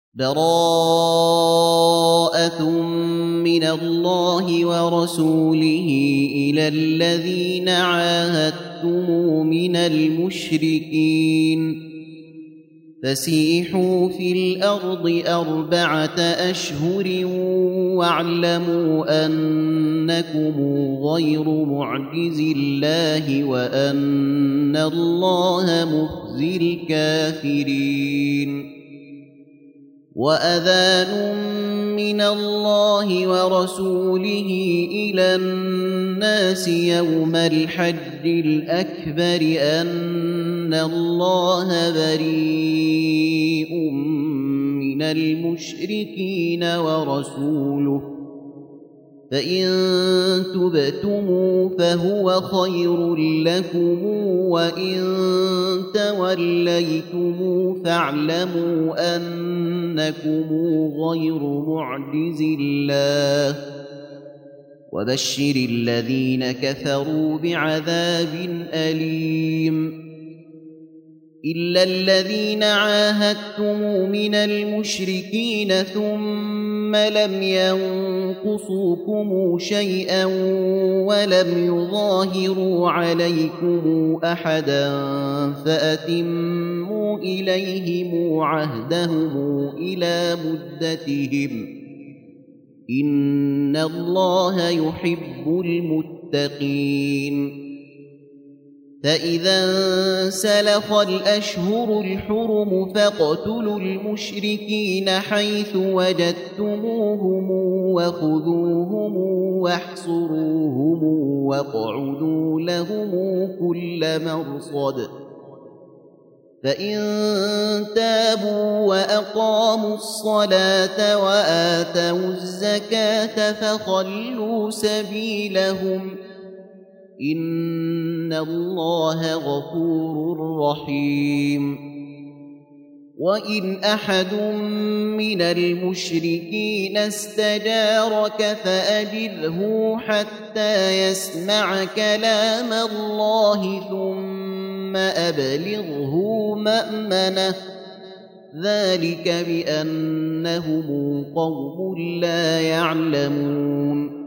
بَرَاءَةٌ مِّنَ اللَّهِ وَرَسُولِهِ إِلَى الَّذِينَ عَاهَدتُّم مِّنَ الْمُشْرِكِينَ فَسِيحُوا فِي الْأَرْضِ 4 أَشْهُرٍ وَاعْلَمُوا أَنَّكُمْ غَيْرُ مُعْجِزِي اللَّهِ وَأَنَّ اللَّهَ مُخْزِي الْكَافِرِينَ وَأَذَانٌ مِّنَ اللَّهِ وَرَسُولِهِ إِلَى النَّاسِ يَوْمَ الْحَجِّ الْأَكْبَرِ أَنَّ اللَّهَ بَرِيءٌ مِّنَ الْمُشْرِكِينَ وَرَسُولُهُ فَإِن تُبْتُمْ فَهُوَ خَيْرٌ لَّكُمْ وَإِن تَوَلَّيْتُمْ فَاعْلَمُوا أَنَّكُمْ غَيْرُ مُعْجِزِي اللَّهِ وَبَشِّرِ الَّذِينَ كَفَرُوا بِعَذَابٍ أَلِيمٍ إِلَّا الَّذِينَ عَاهَدتُّم مِّنَ المشركين ثُمَّ لَمْ يَنقُصُوكُمْ شَيْئًا وَلَمْ يُظَاهِرُوا عَلَيْكُمْ أَحَدًا فَأَتِمُّوا إِلَيْهِمْ عَهْدَهُمْ إِلَىٰ مُدَّتِهِمْ ۚ إِنَّ اللَّهَ يُحِبُّ الْمُتَّقِينَ فَإِذَا انسَلَخَ الْأَشْهُرُ الْحُرُمُ فَاقْتُلُوا الْمُشْرِكِينَ حَيْثُ وَجَدتُّمُوهُمْ وَخُذُوهُمْ وَاحْصُرُوهُمْ وَاقْعُدُوا لَهُمْ كُلَّ مَرْصَدٍ فَإِن تَابُوا وَأَقَامُوا الصَّلَاةَ وَآتَوُا الزَّكَاةَ فَخَلُّوا سَبِيلَهُمْ ۚ إِنَّ اللَّهَ غَفُورٌ رَّحِيمٌ وَإِنْ أَحَدٌ مِّنَ الْمُشْرِكِينَ اسْتَجَارَكَ فَأَجِرْهُ حَتَّىٰ يَسْمَعَ كَلَامَ اللَّهِ ثُمَّ أَبْلِغْهُ مَأْمَنَهُ ۚ ذَٰلِكَ بِأَنَّهُمْ قَوْمٌ لَّا يَعْلَمُونَ